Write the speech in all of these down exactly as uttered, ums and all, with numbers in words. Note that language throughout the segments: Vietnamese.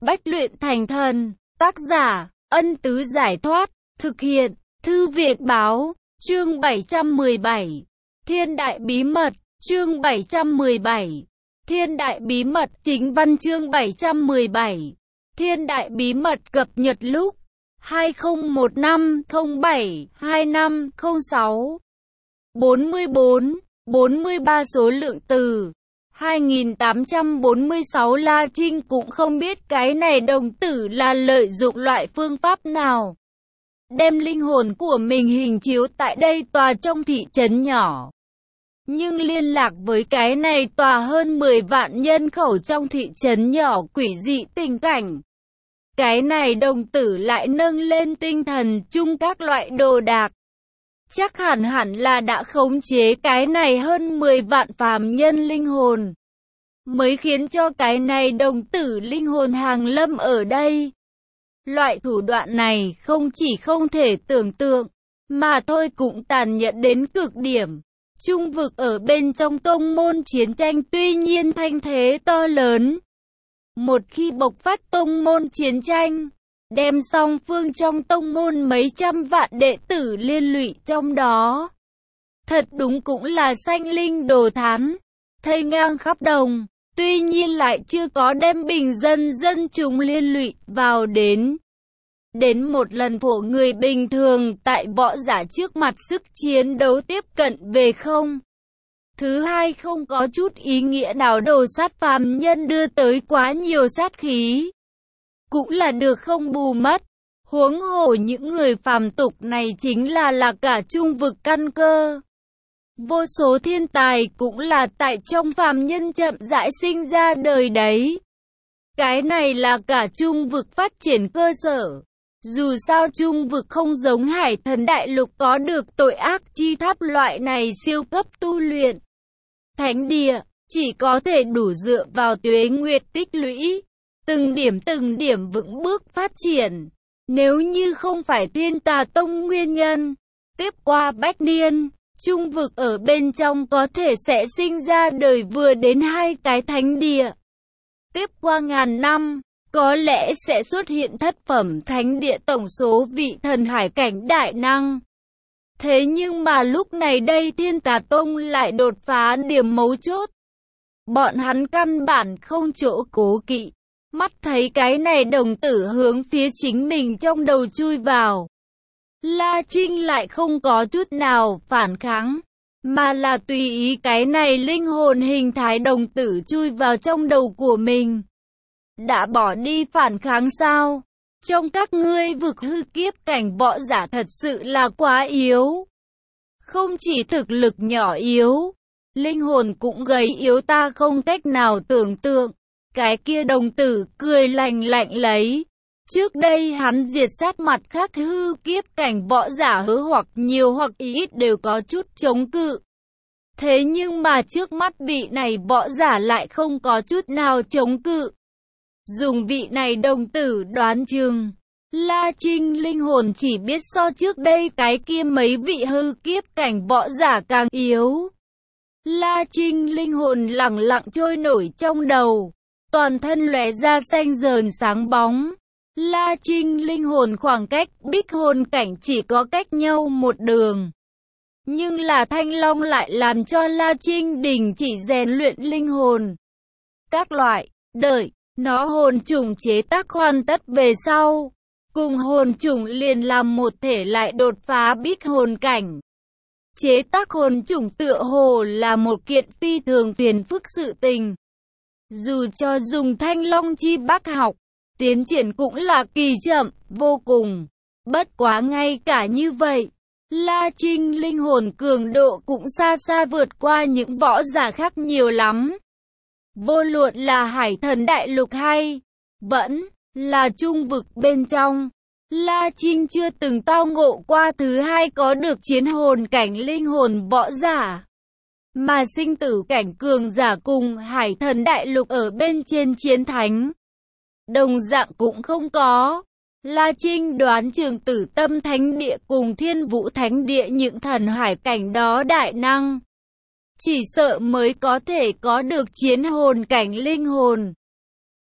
Bách luyện thành thần. Tác giả, Ân Tứ Giải Thoát. Thực hiện, Thư Viện Báo. Chương bảy trăm mười bảy. Thiên Đại Bí Mật. Chương bảy trăm mười bảy. Thiên Đại Bí Mật. Chính văn chương bảy trăm mười bảy. Thiên Đại Bí Mật cập nhật lúc hai không một năm không bảy hai năm không sáu. bốn mươi bốn, bốn mươi ba số lượng từ hai nghìn tám trăm bốn mươi sáu. La Trinh cũng không biết cái này đồng tử là lợi dụng loại phương pháp nào đem linh hồn của mình hình chiếu tại đây tòa trong thị trấn nhỏ. Nhưng liên lạc với cái này tòa hơn mười vạn nhân khẩu trong thị trấn nhỏ quỷ dị tình cảnh. Cái này đồng tử lại nâng lên tinh thần chung các loại đồ đạc. Chắc hẳn hẳn là đã khống chế cái này hơn mười vạn phàm nhân linh hồn, mới khiến cho cái này đồng tử linh hồn hàng lâm ở đây. Loại thủ đoạn này không chỉ không thể tưởng tượng, mà thôi cũng tàn nhẫn đến cực điểm. Trung vực ở bên trong tông môn chiến tranh tuy nhiên thanh thế to lớn. Một khi bộc phát tông môn chiến tranh, đem song phương trong tông môn mấy trăm vạn đệ tử liên lụy trong đó. Thật đúng cũng là sanh linh đồ thán, thây ngang khắp đồng, tuy nhiên lại chưa có đem bình dân dân chúng liên lụy vào đến. Đến một lần phổ người bình thường tại võ giả trước mặt sức chiến đấu tiếp cận về không. Thứ hai, không có chút ý nghĩa nào đồ sát phàm nhân đưa tới quá nhiều sát khí. Cũng là được không bù mất. Huống hồ những người phàm tục này chính là là cả trung vực căn cơ. Vô số thiên tài cũng là tại trong phàm nhân chậm rãi sinh ra đời đấy. Cái này là cả trung vực phát triển cơ sở. Dù sao trung vực không giống hải thần đại lục có được tội ác chi tháp loại này siêu cấp tu luyện. Thánh địa chỉ có thể đủ dựa vào tuế nguyệt tích lũy, từng điểm từng điểm vững bước phát triển. Nếu như không phải Thiên Tà Tông nguyên nhân, tiếp qua bách niên, trung vực ở bên trong có thể sẽ sinh ra đời vừa đến hai cái thánh địa. Tiếp qua ngàn năm, có lẽ sẽ xuất hiện thất phẩm thánh địa tổng số vị thần hải cảnh đại năng. Thế nhưng mà lúc này đây Thiên Tà Tông lại đột phá điểm mấu chốt. Bọn hắn căn bản không chỗ cố kỵ. Mắt thấy cái này đồng tử hướng phía chính mình trong đầu chui vào. La Trinh lại không có chút nào phản kháng, mà là tùy ý cái này linh hồn hình thái đồng tử chui vào trong đầu của mình. Đã bỏ đi phản kháng sao? Trong các ngươi vực hư kiếp cảnh võ giả thật sự là quá yếu. Không chỉ thực lực nhỏ yếu, linh hồn cũng gầy yếu ta không cách nào tưởng tượng. Cái kia đồng tử cười lạnh lạnh lấy. Trước đây hắn diệt sát mặt khác hư kiếp cảnh võ giả hứa hoặc nhiều hoặc ít đều có chút chống cự. Thế nhưng mà trước mắt vị này võ giả lại không có chút nào chống cự. Dùng vị này đồng tử đoán chừng, La Trinh linh hồn chỉ biết so trước đây cái kia mấy vị hư kiếp cảnh võ giả càng yếu. La Trinh linh hồn lặng lặng trôi nổi trong đầu, toàn thân lóe ra xanh dờn sáng bóng. La Trinh linh hồn khoảng cách bích hồn cảnh chỉ có cách nhau một đường. Nhưng là Thanh Long lại làm cho La Trinh đình chỉ rèn luyện linh hồn. Các loại, đợi, nó hồn trùng chế tác hoàn tất về sau, cùng hồn trùng liền làm một thể lại đột phá bích hồn cảnh. Chế tác hồn trùng tựa hồ là một kiện phi thường phiền phức sự tình. Dù cho dùng Thanh Long chi bác học, tiến triển cũng là kỳ chậm, vô cùng. Bất quá ngay cả như vậy, La Trinh linh hồn cường độ cũng xa xa vượt qua những võ giả khác nhiều lắm. Vô luận là hải thần đại lục hay vẫn là trung vực bên trong, La Trinh chưa từng tao ngộ qua thứ hai có được chiến hồn cảnh linh hồn võ giả. Mà sinh tử cảnh cường giả cùng hải thần đại lục ở bên trên chiến thánh, đồng dạng cũng không có. La Trinh đoán Trường Tử Tâm Thánh Địa cùng Thiên Vũ Thánh Địa những thần hải cảnh đó đại năng, chỉ sợ mới có thể có được chiến hồn cảnh linh hồn.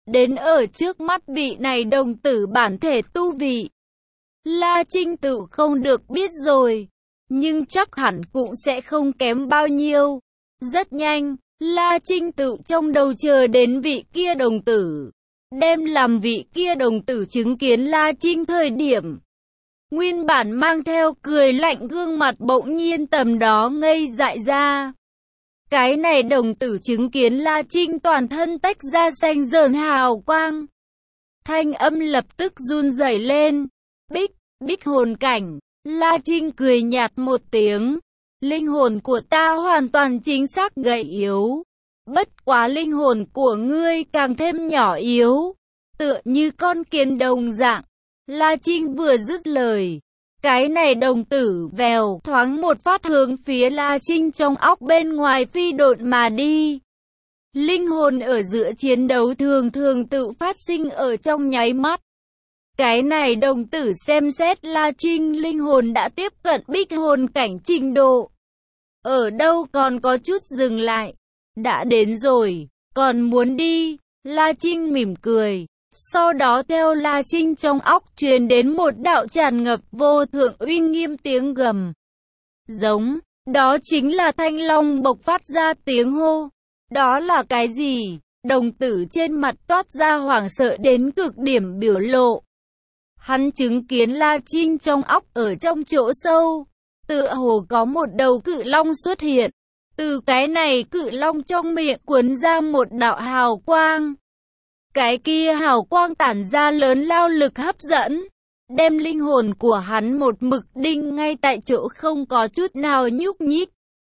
đến ở trước mắt vị này đồng tử bản thể tu vị. La Trinh tự không được biết rồi, nhưng chắc hẳn cũng sẽ không kém bao nhiêu. Rất nhanh, La Trinh tự trong đầu chờ đến vị kia đồng tử. Đem làm vị kia đồng tử chứng kiến La Trinh thời điểm. Nguyên bản mang theo cười lạnh gương mặt bỗng nhiên tầm đó ngây dại ra. Cái này đồng tử chứng kiến La Trinh toàn thân tách ra xanh rờn hào quang. Thanh âm lập tức run rẩy lên. Bích, bích hồn cảnh. La Trinh cười nhạt một tiếng. Linh hồn của ta hoàn toàn chính xác gầy yếu. Bất quá linh hồn của ngươi càng thêm nhỏ yếu. Tựa như con kiến đồng dạng. La Trinh vừa dứt lời. Cái này đồng tử vèo thoáng một phát hướng phía La Trinh trong óc bên ngoài phi độn mà đi. Linh hồn ở giữa chiến đấu thường thường tự phát sinh ở trong nháy mắt. Cái này đồng tử xem xét La Trinh linh hồn đã tiếp cận bích hồn cảnh trình độ. Ở đâu còn có chút dừng lại. Đã đến rồi, còn muốn đi. La Trinh mỉm cười. Sau đó theo La Trinh trong óc truyền đến một đạo tràn ngập vô thượng uy nghiêm tiếng gầm. Giống, đó chính là Thanh Long bộc phát ra tiếng hô. Đó là cái gì? Đồng tử trên mặt toát ra hoảng sợ đến cực điểm biểu lộ. Hắn chứng kiến La Trinh trong óc ở trong chỗ sâu. Tựa hồ có một đầu cự long xuất hiện. Từ cái này cự long trong miệng cuốn ra một đạo hào quang. Cái kia hào quang tản ra lớn lao lực hấp dẫn, đem linh hồn của hắn một mực đinh ngay tại chỗ không có chút nào nhúc nhích.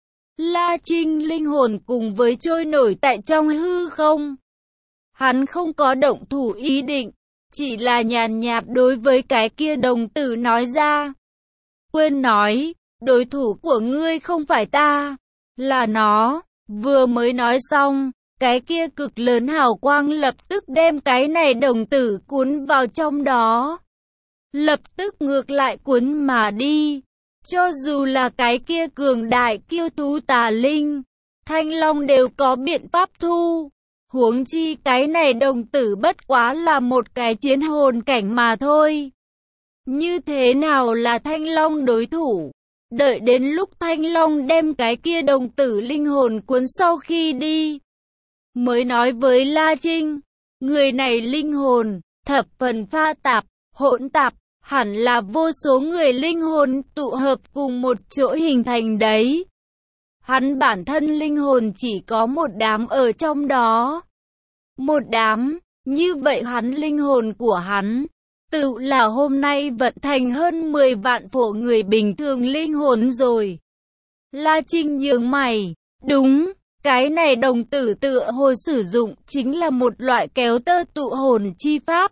La Trinh linh hồn cùng với trôi nổi tại trong hư không. Hắn không có động thủ ý định, chỉ là nhàn nhạt đối với cái kia đồng tử nói ra. Quên nói, đối thủ của ngươi không phải ta, là nó. Vừa mới nói xong. Cái kia cực lớn hào quang lập tức đem cái này đồng tử cuốn vào trong đó. Lập tức ngược lại cuốn mà đi. Cho dù là cái kia cường đại kiêu thú tà linh, Thanh Long đều có biện pháp thu. Huống chi cái này đồng tử bất quá là một cái chiến hồn cảnh mà thôi. Như thế nào là Thanh Long đối thủ? Đợi đến lúc Thanh Long đem cái kia đồng tử linh hồn cuốn sau khi đi. Mới nói với La Trinh, người này linh hồn, thập phần pha tạp, hỗn tạp, hẳn là vô số người linh hồn tụ hợp cùng một chỗ hình thành đấy. Hắn bản thân linh hồn chỉ có một đám ở trong đó. Một đám, như vậy hắn linh hồn của hắn, tự là hôm nay vận thành hơn mười vạn phổ người bình thường linh hồn rồi. La Trinh nhướng mày, đúng. Cái này đồng tử tựa hồ sử dụng chính là một loại kéo tơ tụ hồn chi pháp.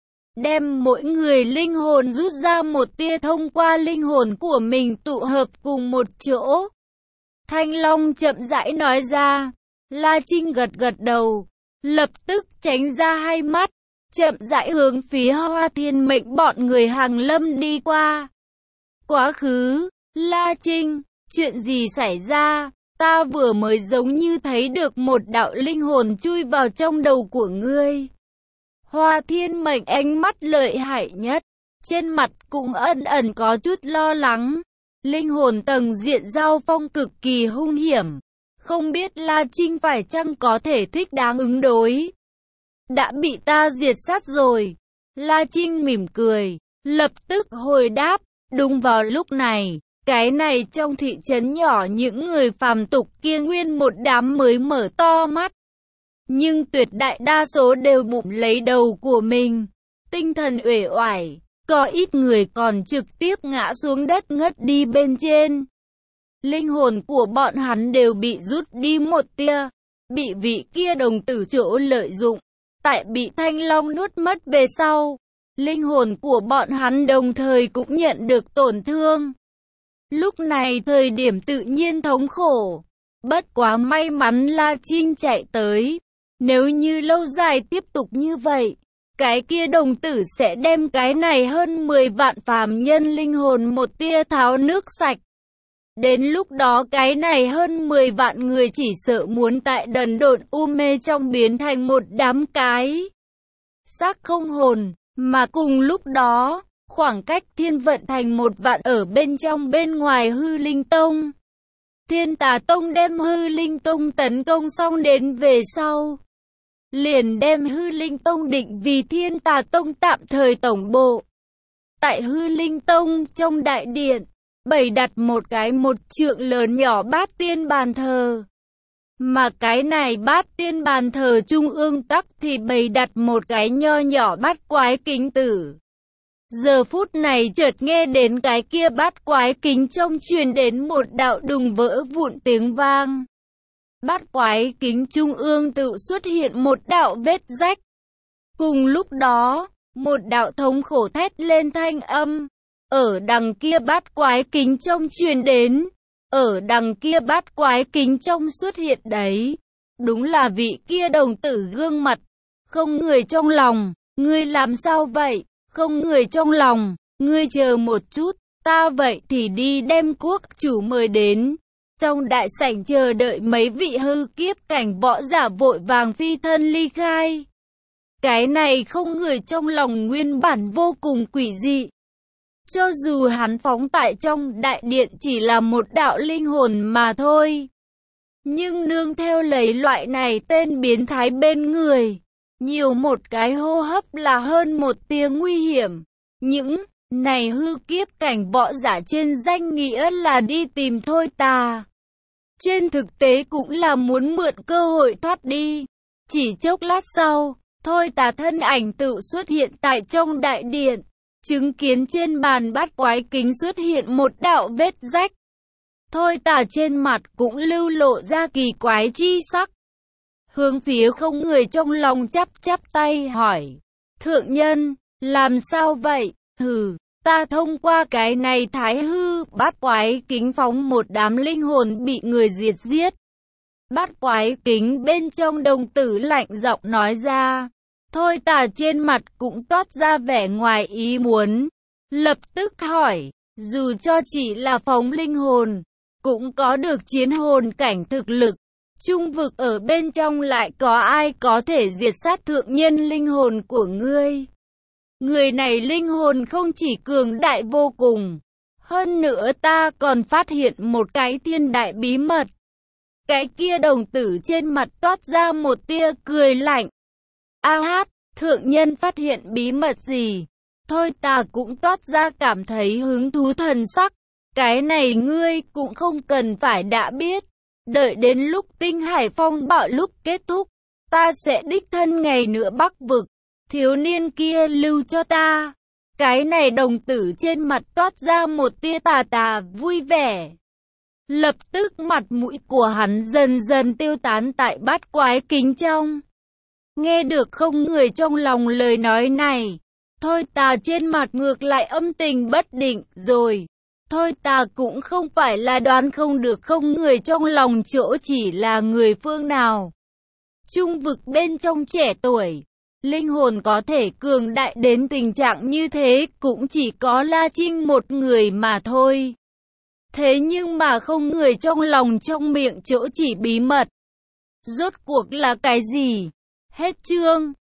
Đem mỗi người linh hồn rút ra một tia thông qua linh hồn của mình tụ hợp cùng một chỗ. Thanh Long chậm rãi nói ra. La Trinh gật gật đầu. Lập tức tránh ra hai mắt. Chậm rãi hướng phía Hoa Thiên Mệnh bọn người hàng lâm đi qua. Quá khứ, La Trinh, chuyện gì xảy ra? Ta vừa mới giống như thấy được một đạo linh hồn chui vào trong đầu của ngươi. Hoa Thiên Mệnh ánh mắt lợi hại nhất, trên mặt cũng ẩn ẩn có chút lo lắng. Linh hồn tầng diện giao phong cực kỳ hung hiểm, không biết La Trinh phải chăng có thể thích đáng ứng đối. Đã bị ta diệt sát rồi. La Trinh mỉm cười, lập tức hồi đáp. Đúng vào lúc này, cái này trong thị trấn nhỏ những người phàm tục kia nguyên một đám mới mở to mắt. Nhưng tuyệt đại đa số đều bụng lấy đầu của mình, tinh thần uể oải, có ít người còn trực tiếp ngã xuống đất ngất đi bên trên. Linh hồn của bọn hắn đều bị rút đi một tia, bị vị kia đồng tử chỗ lợi dụng, tại bị Thanh Long nuốt mất về sau. Linh hồn của bọn hắn đồng thời cũng nhận được tổn thương. Lúc này thời điểm tự nhiên thống khổ. Bất quá may mắn La Trinh chạy tới. Nếu như lâu dài tiếp tục như vậy, cái kia đồng tử sẽ đem cái này hơn mười vạn phàm nhân linh hồn một tia tháo nước sạch. Đến lúc đó cái này hơn mười vạn người chỉ sợ muốn tại đần độn u mê trong biến thành một đám cái. xác không hồn, mà cùng lúc đó, khoảng cách thiên vận thành một vạn ở bên trong bên ngoài hư linh tông. Thiên Tà Tông đem hư linh tông tấn công xong đến về sau, liền đem hư linh tông định vì Thiên Tà Tông tạm thời tổng bộ. Tại hư linh tông trong đại điện, bày đặt một cái một trượng lớn nhỏ bát tiên bàn thờ. Mà cái này bát tiên bàn thờ trung ương tắc thì bày đặt một cái nho nhỏ bát quái kính tử. Giờ phút này chợt nghe đến cái kia bát quái kính trong truyền đến một đạo đùng vỡ vụn tiếng vang. Bát quái kính trung ương tự xuất hiện một đạo vết rách. Cùng lúc đó, một đạo thống khổ thét lên thanh âm. Ở đằng kia bát quái kính trong truyền đến. Ở đằng kia bát quái kính trong xuất hiện đấy. Đúng là vị kia đồng tử gương mặt. Không người trong lòng, ngươi làm sao vậy? Không người trong lòng, ngươi chờ một chút, ta vậy thì đi đem quốc chủ mời đến. Trong đại sảnh chờ đợi mấy vị hư kiếp cảnh võ giả vội vàng phi thân ly khai. Cái này không người trong lòng nguyên bản vô cùng quỷ dị. Cho dù hắn phóng tại trong đại điện chỉ là một đạo linh hồn mà thôi. Nhưng nương theo lấy loại này tên biến thái bên người. Nhiều một cái hô hấp là hơn một tiếng nguy hiểm. Những này hư kiếp cảnh võ giả trên danh nghĩa là đi tìm Thôi Tà. Trên thực tế cũng là muốn mượn cơ hội thoát đi. Chỉ chốc lát sau, Thôi Tà thân ảnh tự xuất hiện tại trong đại điện. Chứng kiến trên bàn bát quái kính xuất hiện một đạo vết rách. Thôi Tà trên mặt cũng lưu lộ ra kỳ quái chi sắc. Hướng phía không người trong lòng chắp chắp tay hỏi. Thượng nhân, làm sao vậy? Hừ, ta thông qua cái này thái hư, bát quái kính phóng một đám linh hồn bị người diệt giết. Bát quái kính bên trong đồng tử lạnh giọng nói ra. Thôi Tà trên mặt cũng toát ra vẻ ngoài ý muốn. Lập tức hỏi, dù cho chỉ là phóng linh hồn, cũng có được chiến hồn cảnh thực lực. Trung vực ở bên trong lại có ai có thể diệt sát thượng nhân linh hồn của ngươi? Người này linh hồn không chỉ cường đại vô cùng. Hơn nữa ta còn phát hiện một cái thiên đại bí mật. Cái kia đồng tử trên mặt toát ra một tia cười lạnh. A hát, thượng nhân phát hiện bí mật gì? Thôi ta cũng toát ra cảm thấy hứng thú thần sắc. Cái này ngươi cũng không cần phải đã biết. Đợi đến lúc tinh hải phong bạo lúc kết thúc, ta sẽ đích thân ngày nữa bắc vực. Thiếu niên kia lưu cho ta. Cái này đồng tử trên mặt toát ra một tia tà tà vui vẻ. Lập tức mặt mũi của hắn dần dần tiêu tán tại bát quái kính trong. Nghe được không người trong lòng lời nói này. Thôi Tà trên mặt ngược lại âm tình bất định rồi. Thôi ta cũng không phải là đoán không được không người trong lòng chỗ chỉ là người phương nào. Trung vực bên trong trẻ tuổi, linh hồn có thể cường đại đến tình trạng như thế cũng chỉ có La Trinh một người mà thôi. Thế nhưng mà không người trong lòng trong miệng chỗ chỉ bí mật. Rốt cuộc là cái gì? Hết chương.